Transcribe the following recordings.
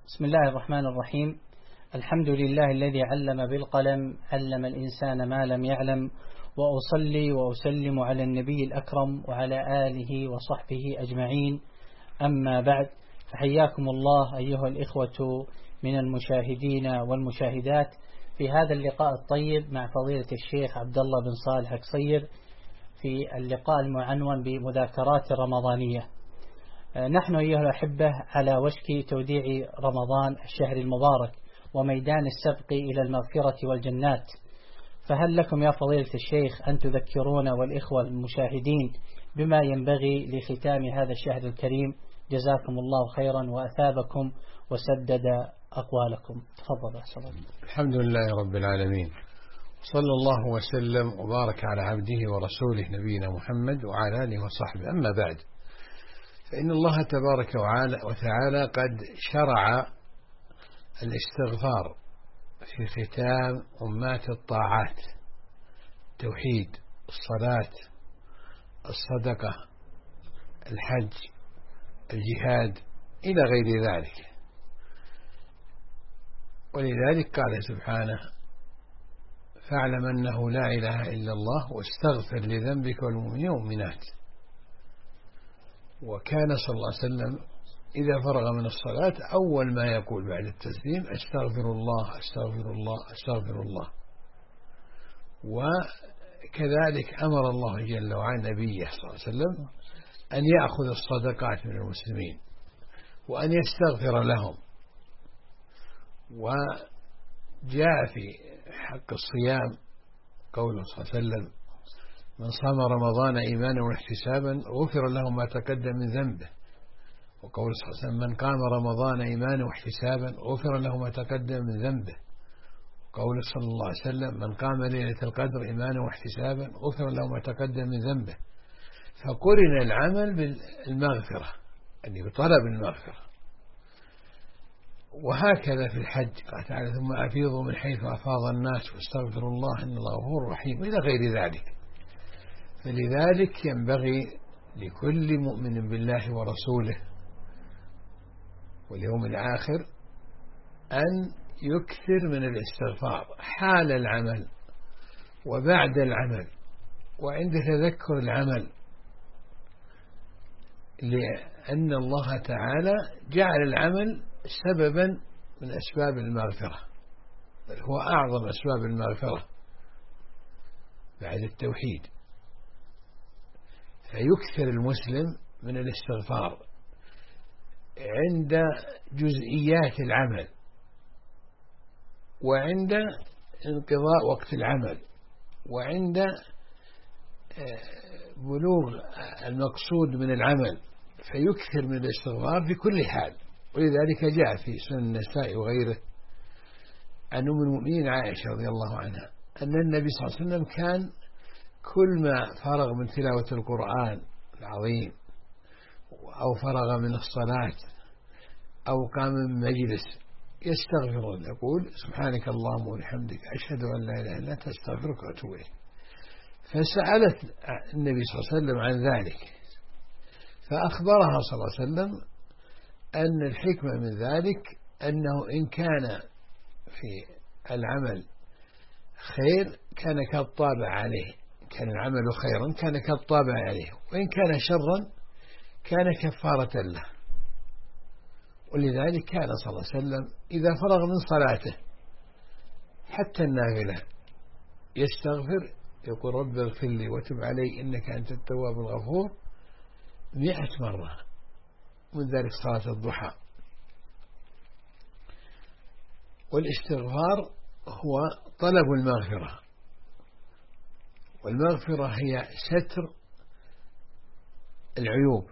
بسم الله الرحمن الرحيم. الحمد لله الذي علم بالقلم، علم الإنسان ما لم يعلم، وأصلي وأسلم على النبي الأكرم وعلى آله وصحبه أجمعين. أما بعد، فحياكم الله أيها الإخوة من المشاهدين والمشاهدات في هذا اللقاء الطيب مع فضيلة الشيخ عبد الله بن صالح القصير في اللقاء المعنون بمذاكرات رمضانية. نحن أيها الأحبة على وشك توديع رمضان الشهر المبارك وميدان السبق إلى المغفرة والجنات، فهل لكم يا فضيلة الشيخ أن تذكرونا والإخوة المشاهدين بما ينبغي لختام هذا الشهر الكريم؟ جزاكم الله خيرا وأثابكم وسدد أقوالكم. تفضل. الحمد لله رب العالمين، صلى الله وسلم وبارك على عبده ورسوله نبينا محمد وعلى آله وصحبه. أما بعد، فإن الله تبارك وتعالى قد شرع الاستغفار في ختام أمات الطاعات: التوحيد، الصلاة، الصدقة، الحج، الجهاد، إلى غير ذلك. ولذلك قال سبحانه: فاعلم أنه لا إله إلا الله واستغفر لذنبك والمؤمنين والمؤمنات. وكان صلى الله عليه وسلم إذا فرغ من الصلاة أول ما يقول بعد التسليم: أستغفر الله أستغفر الله أستغفر الله. وكذلك أمر الله جل وعلا نبيه صلى الله عليه وسلم أن يأخذ الصدقات من المسلمين وأن يستغفر لهم. وجاء في حق الصيام قوله صلى الله عليه وسلم: من صام رمضان إيمانا واحتسابا غفر له ما تقدم من ذنبه. وقول صلى الله عليه وسلم: من قام رمضان إيمانا واحتسابا غفر له ما تقدم من ذنبه. وقول صلى الله عليه وسلم: من قام ليلة القدر إيمانا واحتسابا غفر له ما تقدم من ذنبه. فقرن العمل بالمغفرة، يعني بطلب المغفرة. وهكذا في الحج قال تعالى: ثم أفيضوا من حيث أفاض الناس واستغفروا الله إن الله غفور رحيم، إلى غير ذلك. فلذلك ينبغي لكل مؤمن بالله ورسوله واليوم الآخر أن يكثر من الاستغفار حال العمل وبعد العمل وعند تذكر العمل، لأن الله تعالى جعل العمل سببا من أسباب المغفرة، بل هو أعظم أسباب المغفرة بعد التوحيد. فيكثر المسلم من الاستغفار عند جزئيات العمل وعند انقضاء وقت العمل وعند بلوغ المقصود من العمل، فيكثر من الاستغفار في كل حال. ولذلك جاء في سنن النساء وغيره عن أم المؤمنين عائشة رضي الله عنها أن النبي صلى الله عليه وسلم كان كل ما فرغ من تلاوة القرآن العظيم أو فرغ من الصلاة أو قام من مجلس يستغفر، يقول: سبحانك اللهم وبحمدك أشهد أن لا إله إلا أنت أستغفرك وأتوب إليك. فسألت النبي صلى الله عليه وسلم عن ذلك، فأخبرها صلى الله عليه وسلم أن الحكمة من ذلك أنه إن كان في العمل خير كان كالطابع عليه، كان العمل خيرا كان كالطابع عليه، وإن كان شرا كان كفارة له. ولذلك كان صلى الله عليه وسلم إذا فرغ من صلاته حتى النافلة يستغفر، يقول: رب اغفر لي وتب علي إنك أنت التواب الغفور 100 مرة، من ذلك صلاة الضحى. والاستغفار هو طلب المغفرة، والمغفرة هي ستر العيوب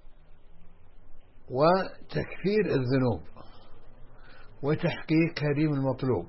وتكفير الذنوب وتحقيق كريم المطلوب.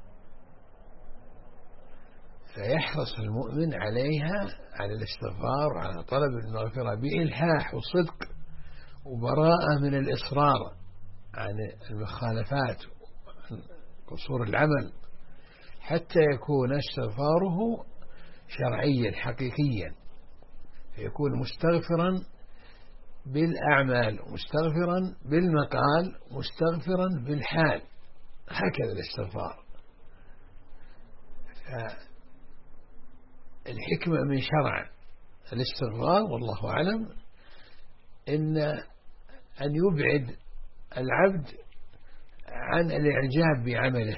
فيحرص المؤمن عليها، على الاستغفار وعلى طلب المغفرة بإلحاح وصدق وبراءة من الإصرار عن المخالفات وقصور العمل، حتى يكون استغفاره شرعيا حقيقيا، فيكون مستغفرا بالأعمال مستغفرا بالمقال مستغفرا بالحال. هكذا الاستغفار. الحكمة من شرع الاستغفار والله أعلم أن يبعد العبد عن الإعجاب بعمله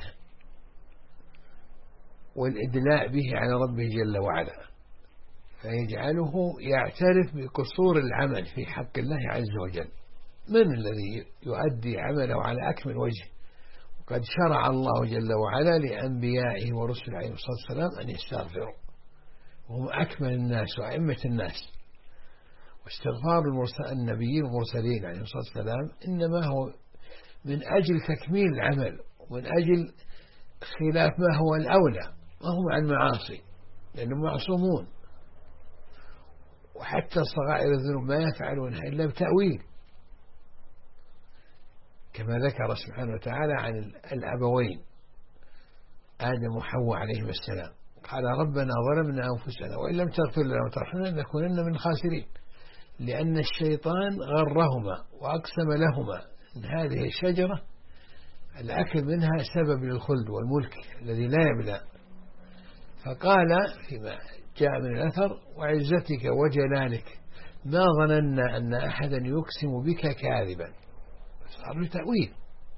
والإدلاء به على ربه جل وعلا، فيجعله يعترف بقصور العمل في حق الله عز وجل. من الذي يؤدي عمله على أكمل وجه؟ وقد شرع الله جل وعلا لأنبيائه ورسله عليه الصلاة والسلام أن يستغفروا، وهم أكمل الناس وأئمة الناس. واستغفار النبيين والمرسلين عليه الصلاة والسلام إنما هو من أجل تكميل العمل ومن أجل خلاف ما هو الأولى، ما هم عن معاصي لأنهم معصومون، وحتى صغائر الذنوب ما يفعلونها إلا بتأويل، كما ذكر سبحانه وتعالى عن الأبوين آدم وحواء عليهما السلام. قال ربنا ظلمنا أنفسنا وإن لم تغفر لنا وترحمنا لنكونن من الخاسرين، لأن الشيطان غرهما وأقسم لهما أن هذه الشجرة الأكل منها سبب للخلد والملك الذي لا يبلى. فقال فيما جاء من الأثر وعزتك وجلالك ما ظننا أن أحدا يقسم بك كاذبا، صار له تأويل.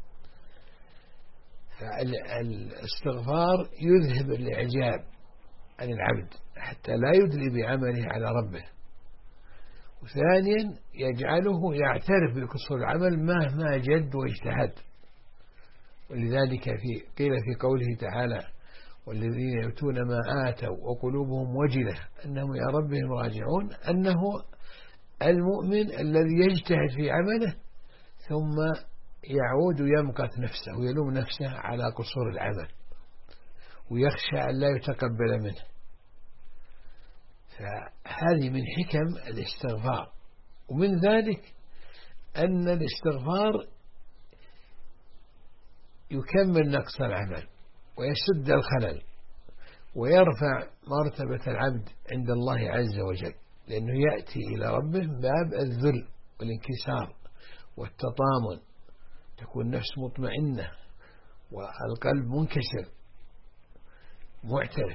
فالاستغفار يذهب الإعجاب عن العبد حتى لا يدلي بعمله على ربه، وثانيا يجعله يعترف بقصور العمل مهما جد واجتهد. ولذلك قيل في قوله تعالى والذين يؤتون ما آتوا وقلوبهم وجلة أنهم إلى ربهم راجعون، أنه المؤمن الذي يجتهد في عمله ثم يعود يمقت نفسه ويلوم نفسه على قصور العمل ويخشى أن لا يتقبل منه. فهذه من حكم الاستغفار. ومن ذلك أن الاستغفار يكمل نقص العمل ويسد الخلل ويرفع مرتبة العبد عند الله عز وجل، لأنه يأتي إلى ربه باب الذل والانكسار والتطامن، تكون النفس مطمئنة والقلب منكسر معترف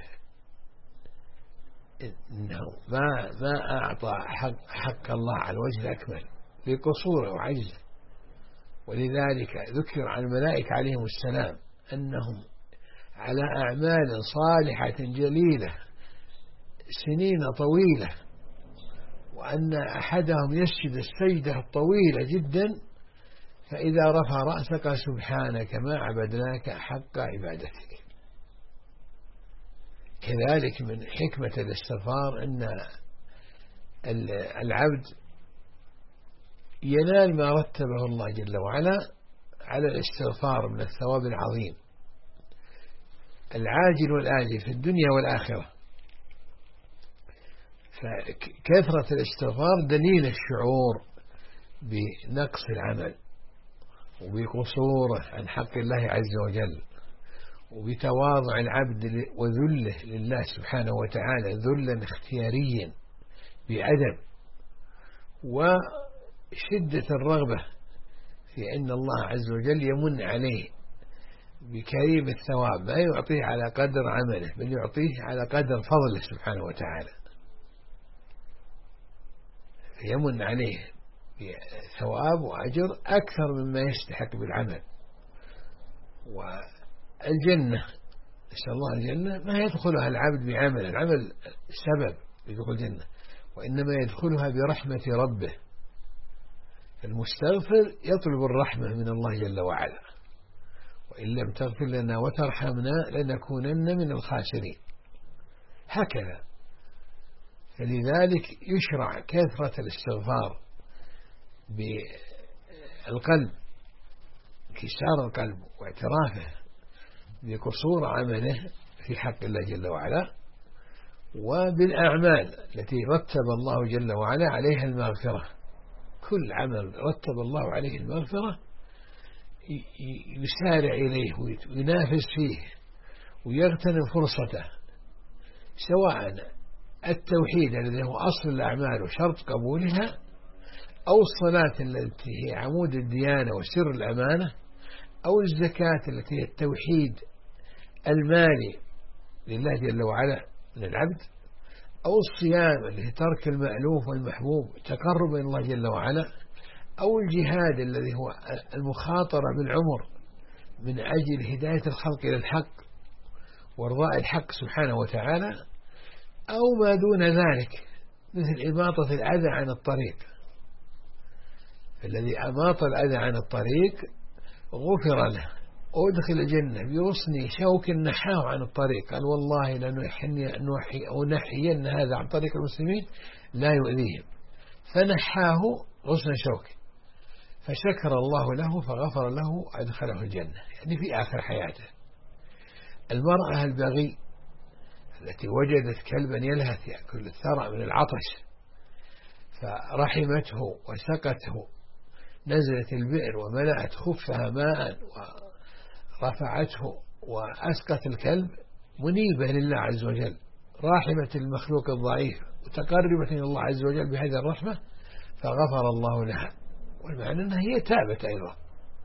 إنه ما أعطى حق الله على الوجه الأكمل لقصوره وعجزه. ولذلك ذكر عن الملائكة عليهم السلام أنهم على أعمال صالحة جليلة سنين طويلة، وأن أحدهم يسجد السجدة الطويلة جدا فإذا رفع رأسك سبحانك ما عبدناك حق عبادتك. كذلك من حكمة الاستغفار أن العبد ينال ما رتبه الله جل وعلا على الاستغفار من الثواب العظيم العاجل والآجل في الدنيا والآخرة. فكثرة الاستغفار دليل الشعور بنقص العمل وبقصوره عن حق الله عز وجل، وبتواضع العبد وذله لله سبحانه وتعالى ذلا اختياريا بأدب، وشدة الرغبة في أن الله عز وجل يمن عليه بكريم الثواب ما يعطيه على قدر عمله بل يعطيه على قدر فضله سبحانه وتعالى، فيمن عليه بثواب وأجر أكثر مما يستحق بالعمل. والجنة نسأل الله الجنة ما يدخلها العبد بعمل، العمل سبب يدخل الجنة، وإنما يدخلها برحمة ربه. المستغفر يطلب الرحمة من الله جل وعلا، وإن لم تغفر لنا وترحمنا لنكونن من الخاسرين. هكذا. فلذلك يشرع كثرة الاستغفار بالقلب، انكسار القلب واعترافه بقصور عمله في حق الله جل وعلا، وبالأعمال التي رتب الله جل وعلا عليها المغفرة. كل عمل رتب الله عليه المغفرة يسارع إليه وينافس فيه ويغتنم فرصته، سواء التوحيد الذي هو أصل الأعمال وشرط قبولها، أو الصلاة التي هي عمود الديانة وسر الأمانة، أو الزكاة التي هي التوحيد المالي لله جل وعلا من العبد، أو الصيام اللي هي ترك المألوف والمحبوب تقرب إلى الله جل وعلا، أو الجهاد الذي هو المخاطرة بالعمر من أجل هداية الخلق إلى الحق وارضاء الحق سبحانه وتعالى، أو ما دون ذلك مثل إماطة الأذى عن الطريق. الذي أماط الأذى عن الطريق غفر له وادخل الجنة بغصن شوك نحاه عن الطريق، قال والله لنحين هذا عن طريق المسلمين لا يؤذيهم، فنحاه غصن شوك فشكر الله له فغفر له وأدخله الجنة، يعني في آخر حياته. المرأة البغي التي وجدت كلبا يلهث يأكل الثرى من العطش فرحمته وسقته، نزلت البئر وملأت خفها ماء ورفعته وأسقت الكلب منيبة لله عز وجل، راحمة المخلوق الضعيف وتقربت إلى الله عز وجل بهذه الرحمة فغفر الله لها، والمعنى أنها هي تابت أيضا.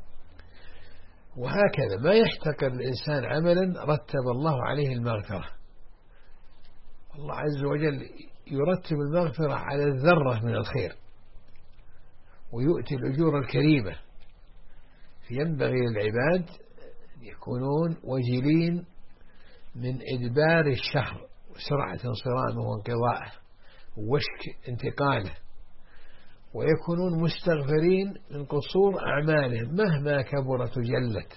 وهكذا ما يحتقر الإنسان عملا رتب الله عليه المغفرة، الله عز وجل يرتب المغفرة على الذرة من الخير ويؤتي الأجور الكريمة. فينبغي للعباد أن يكونون وجلين من إدبار الشهر وسرعة انصرامه وانقضائه ووشك انتقاله، ويكونون مستغفرين من قصور أعمالهم مهما كبرت وجلت،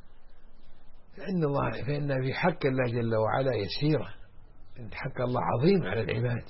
فإن في حق الله جل وعلا يسيرة، إن حق الله عظيم على العباد.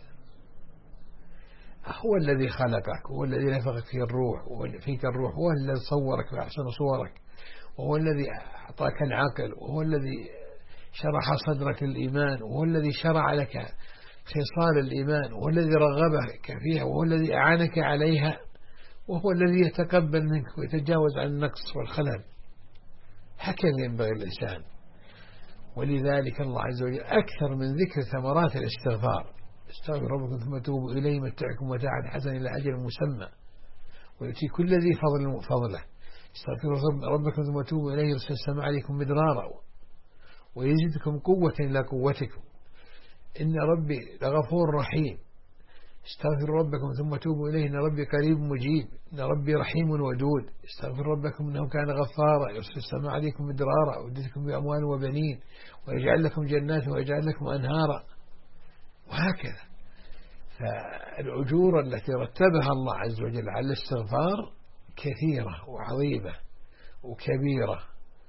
هو الذي خلقك، هو الذي نفخك فيك الروح، وهو الذي صورك بأحسن صورك، وهو الذي أعطاك العقل، وهو الذي شرح صدرك الإيمان، وهو الذي شرع لك خصال الإيمان، وهو الذي رغبك فيها، وهو الذي أعانك عليها، وهو الذي يتقبل منك ويتجاوز عن النقص والخلل. هكذا ينبغي الإنسان. ولذلك الله عز وجل أكثر من ذكر ثمرات الاستغفار: استغفر ربكم ثم توبوا إليه متعكم متاعا حسنا إلى أجل مسمى ويؤتي كل ذي فضل فضله. استغفروا ربكم ثم توبوا إليه يرسل السماء عليكم مدرارا ويزيدكم قوة إلى قوتكم إن ربي لغفور رحيم. استغفروا ربكم ثم توبوا إليه إن ربي قريب مجيب إن ربي رحيم ودود. استغفروا ربكم إنه كان غفارا يرسل السماء عليكم مدرارا ويزيدكم بأموال وبنين ويجعل لكم جنات ويجعل لكم أنهارا. وهكذا. فالأجور التي رتبها الله عز وجل على الاستغفار كثيرة وعظيمة وكبيرة.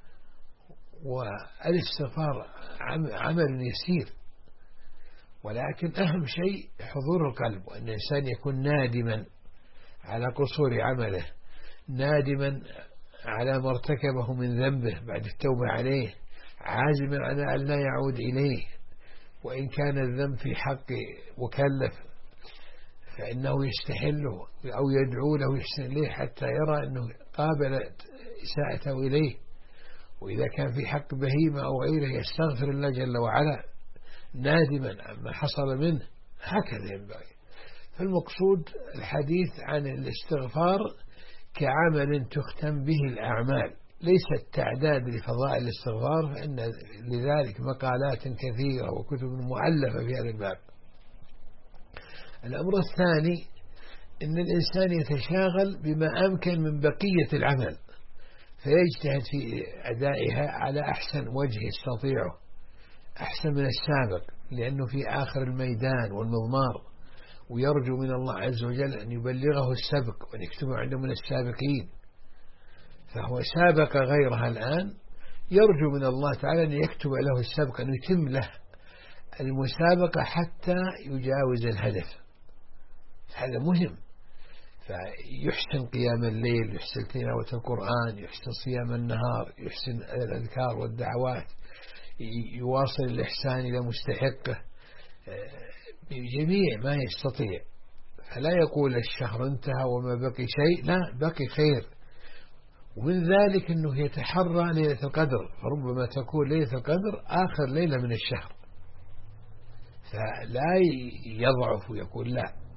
والاستغفار عمل يسير، ولكن أهم شيء حضور القلب، وأن الإنسان يكون نادما على قصور عمله، نادما على ما ارتكبه من ذنبه بعد التوبة عليه، عازما على أن لا يعود إليه، وإن كان الذنب في حق مكلف فإنه يستحله أو يدعو له يحسن إليه حتى يرى أنه قابل إساءته إليه، وإذا كان في حق بهيمة أو غيره يستغفر الله جل وعلا نادما عما حصل منه. هكذا ينبغي. فالمقصود الحديث عن الاستغفار كعمل تختم به الأعمال، ليس التعداد لفضائل الاستغفار، فإن لذلك مقالات كثيرة وكتب مؤلفة في هذا الباب. الأمر الثاني أن الإنسان يتشاغل بما أمكن من بقية العمل فيجتهد في أدائها على أحسن وجه يستطيعه، أحسن من السابق، لأنه في آخر الميدان والمضمار، ويرجو من الله عز وجل أن يبلغه السبق وأن يكتبه عنده من السابقين، فهو سابق غيرها الآن، يرجو من الله تعالى أن يكتب له السبق، أن يتم له المسابقة حتى يجاوز الهدف. هذا مهم. فيحسن قيام الليل، يحسن تلاوة القرآن، يحسن صيام النهار، يحسن الأذكار والدعوات، يواصل الإحسان إلى مستحقه بجميع ما يستطيع. فلا يقول الشهر انتهى وما بقي شيء، لا، بقي خير. ومن ذلك أنه يتحرى ليلة القدر، فربما تكون ليلة القدر آخر ليلة من الشهر، فلا يضعف ويقول لا،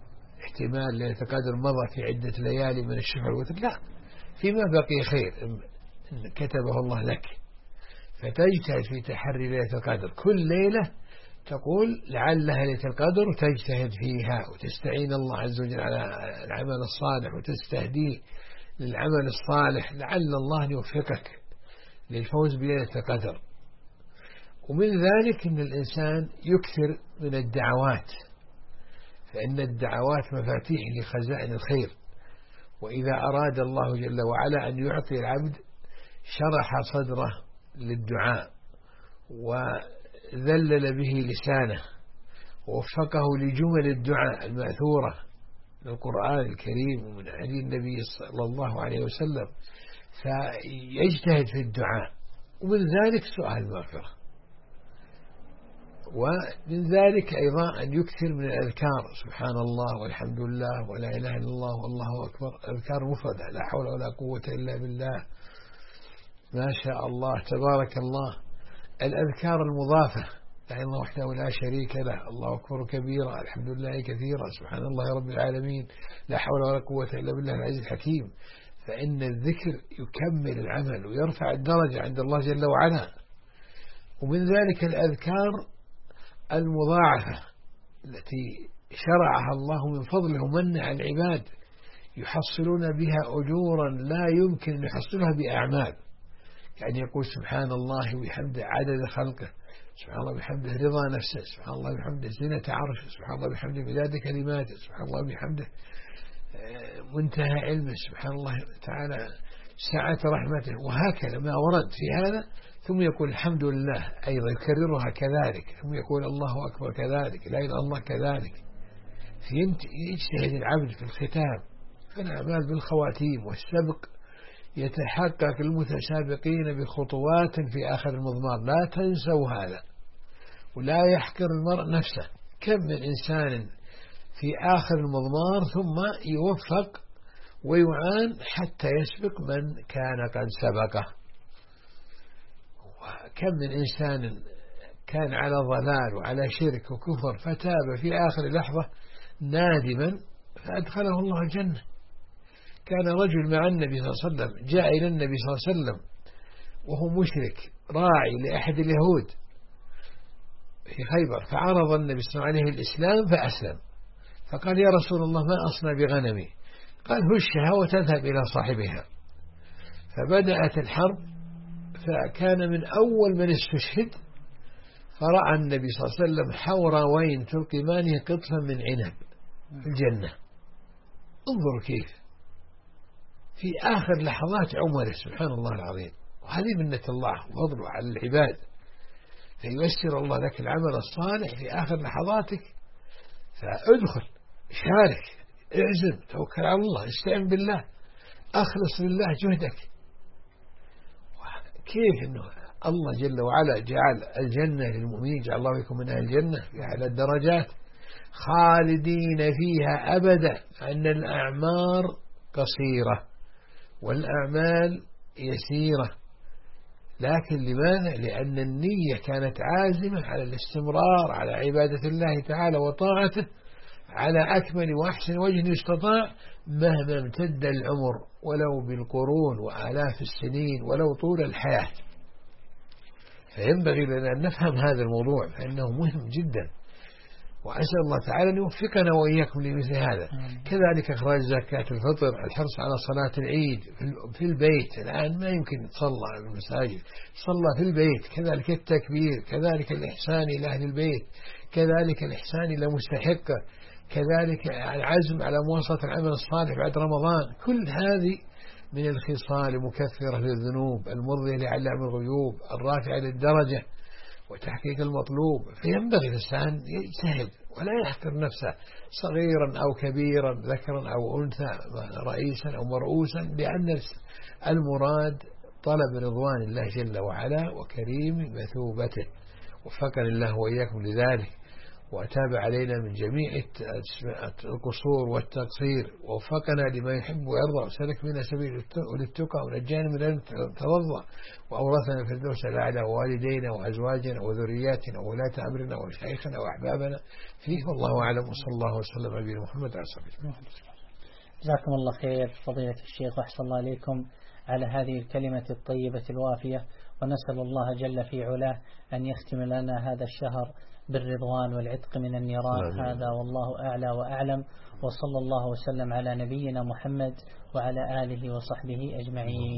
احتمال ليلة القدر مضى في عدة ليالي من الشفع والوتر، لا، فيما بقي خير كتبه الله لك، فتجتهد في تحري ليلة القدر. كل ليلة تقول لعلها ليلة القدر وتجتهد فيها وتستعين الله عز وجل على العمل الصالح وتستهديه للعمل الصالح، لعل الله يوفقك للفوز بليلة القدر. ومن ذلك أن الإنسان يكثر من الدعوات، فإن الدعوات مفاتيح لخزائن الخير، وإذا أراد الله جل وعلا أن يعطي العبد شرح صدره للدعاء وذلل به لسانه ووفقه لجمل الدعاء المأثورة من القرآن الكريم ومن هدي النبي صلى الله عليه وسلم، فيجتهد في الدعاء. ومن ذلك سؤال المغفرة، ومن ذلك أيضا أن يكثر من الأذكار، سبحان الله والحمد لله ولا إله إلا الله والله أكبر، أذكار مفردة، لا حول ولا قوة إلا بالله، ما شاء الله تبارك الله. الأذكار المضافة، لا إله إلا الله وحده لا شريك له، الله أكبر كبيرا، الحمد لله كثيرا، سبحان الله رب العالمين، لا حول ولا قوة إلا بالله العزيز الحكيم. فإن الذكر يكمل العمل ويرفع الدرجة عند الله جل وعلا. ومن ذلك الأذكار المضاعفة التي شرعها الله من فضله ومن على العباد، يحصلون بها أجورا لا يمكن أن يحصلها بأعمال. يعني يقول سبحان الله وبحمده عدد خلقه، سبحان الله وبحمده رضا نفسه، سبحان الله وبحمده زينة عرشه، سبحان الله وبحمده مداد كلماته، سبحان الله وبحمده منتهى علمه، سبحان الله تعالى سعة رحمته، وهكذا ما ورد في هذا. ثم يقول الحمد لله أيضا يكررها كذلك، ثم يقول الله أكبر كذلك، لا إله إلا الله كذلك. يجتهد العبد في الختام، فالأعمال بالخواتيم، والسبق يتحقق المتسابقين بخطوات في آخر المضمار، لا تنسوا هذا، ولا يحقر المرء نفسه. كم من إنسان في آخر المضمار ثم يوفق ويعان حتى يسبق من كان قد سبقه. وكم من إنسان كان على ضلال وعلى شرك وكفر فتاب في آخر لحظة نادما فأدخله الله الجنة. كان رجل مع النبي صلى الله عليه وسلم، جاء إلى النبي صلى الله عليه وسلم وهو مشرك راعي لأحد اليهود في خيبر، فعرض النبي صلى الله عليه وسلم عليه الإسلام فأسلم، فقال يا رسول الله ما أصنع بغنمي؟ قال هشها وتذهب إلى صاحبها. فبدأت الحرب، فكان من أول من استشهد، فرأى النبي صلى الله عليه وسلم حوراوين تلقمانه قطفا من عنب في الجنة. انظروا كيف في آخر لحظات عمره، سبحان الله العظيم. وهذه منة الله وفضله على العباد، فييسر الله لك العمل الصالح في آخر لحظاتك، فادخل شارك، اعزم، توكل على الله، استعن بالله، أخلص لله جهدك. كيف أنه الله جل وعلا جعل الجنة للمؤمنين، جعل الله يكون من أهل الجنة في أعلى الدرجات خالدين فيها أبدا، أن الأعمار قصيرة والأعمال يسيرة. لكن لماذا؟ لأن النية كانت عازمة على الاستمرار على عبادة الله تعالى وطاعته على أكمل وأحسن وجه يستطاع، مهما امتد العمر، ولو بالقرون وآلاف السنين، ولو طول الحياة. فينبغي لنا أن نفهم هذا الموضوع، فإنه مهم جدا، وأسأل الله تعالى أن يوفقنا وإياكم لمثل هذا. كذلك إخراج زكاة الفطر، الحرص على صلاة العيد في البيت. الآن ما يمكن تصلى في المساجد، صلى في البيت. كذلك التكبير، كذلك الإحسان إلى أهل البيت، كذلك الإحسان إلى مستحقه، كذلك العزم على مواصلة العمل الصالح بعد رمضان. كل هذه من الخصال مكثرة للذنوب، المرضية لعلام الغيوب، الرافعة للدرجة وتحقيق المطلوب. فينبغي الإنسان يجتهد ولا يحقر نفسه، صغيرا أو كبيرا، ذكرا أو أنثى، رئيسا أو مرؤوسا، لأن المراد طلب رضوان الله جل وعلا وكريم مثوبته. وفقنا الله وإياكم لذلك، وأتاب علينا من جميع القصور والتقصير، ووفقنا لما يحب ويرضى، وسلك بنا سبيل التقى، ونجانا من أن ترضى، وأورثنا الفردوس الأعلى، ووالدينا وأزواجنا وذرياتنا وولاة أمرنا ومشايخنا وأحبابنا فيه. والله أعلم، وصلى الله وسلم على نبينا محمد عليه الصلاة والسلام. جزاكم الله خير فضيلة الشيخ، وأحسن الله عليكم على هذه الكلمة الطيبة الوافية، ونسأل الله جل في علاه أن يختم لنا هذا الشهر بالرضوان والعتق من النيران. هذا والله أعلى وأعلم، وصلى الله وسلم على نبينا محمد وعلى آله وصحبه أجمعين.